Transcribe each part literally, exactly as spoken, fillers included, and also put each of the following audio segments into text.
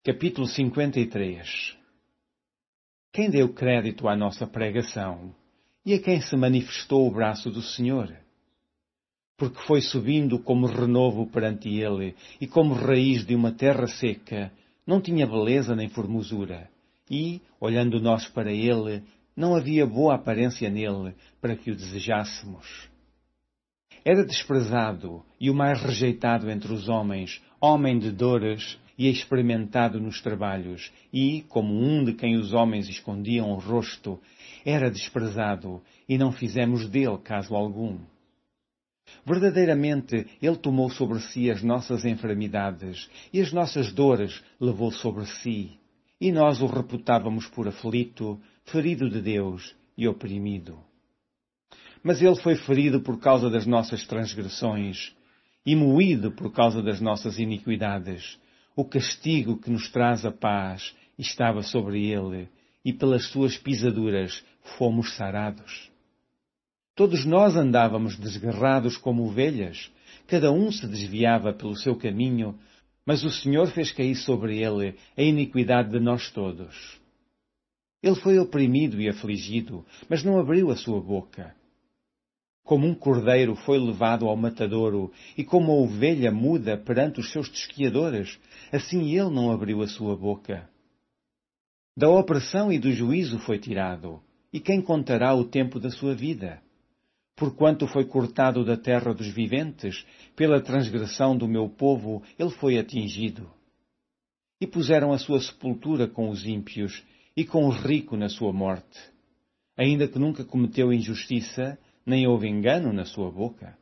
Capítulo cinquenta e três. Quem deu crédito à nossa pregação e a quem se manifestou o braço do Senhor? Porque foi subindo como renovo perante ele e como raiz de uma terra seca, não tinha beleza nem formosura, e, olhando nós para ele, não havia boa aparência nele para que o desejássemos. Era desprezado e o mais rejeitado entre os homens, homem de dores e experimentado nos trabalhos, e, como um de quem os homens escondiam o rosto, era desprezado, e não fizemos dele caso algum. Verdadeiramente, ele tomou sobre si as nossas enfermidades, e as nossas dores levou sobre si, e nós o reputávamos por aflito, ferido de Deus e oprimido. Mas ele foi ferido por causa das nossas transgressões, e moído por causa das nossas iniquidades. O castigo que nos traz a paz estava sobre ele, e pelas suas pisaduras fomos sarados. Todos nós andávamos desgarrados como ovelhas, cada um se desviava pelo seu caminho, mas o Senhor fez cair sobre ele a iniquidade de nós todos. Ele foi oprimido e afligido, mas não abriu a sua boca. Como um cordeiro foi levado ao matadouro, e como a ovelha muda perante os seus tosquiadores, assim ele não abriu a sua boca. Da opressão e do juízo foi tirado, e quem contará o tempo da sua vida? Porquanto foi cortado da terra dos viventes, pela transgressão do meu povo ele foi atingido. E puseram a sua sepultura com os ímpios, e com o rico na sua morte. Ainda que nunca cometeu injustiça, nem houve engano na sua boca.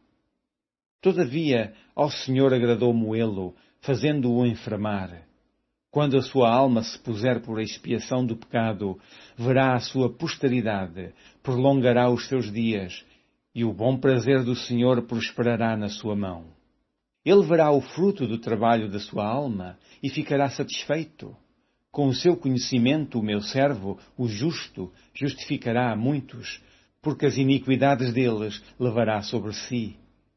Todavia, ao Senhor agradou moê-lo, fazendo-o enfermar. Quando a sua alma se puser por expiação do pecado, verá a sua posteridade, prolongará os seus dias, e o bom prazer do Senhor prosperará na sua mão. Ele verá o fruto do trabalho da sua alma e ficará satisfeito. Com o seu conhecimento, o meu servo, o justo, justificará a muitos, porque as iniquidades deles levará sobre si.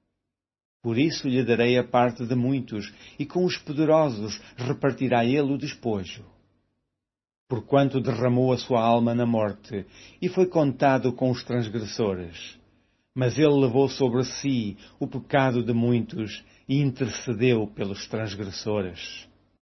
Por isso lhe darei a parte de muitos, e com os poderosos repartirá ele o despojo. Porquanto derramou a sua alma na morte, e foi contado com os transgressores. Mas ele levou sobre si o pecado de muitos, e intercedeu pelos transgressores.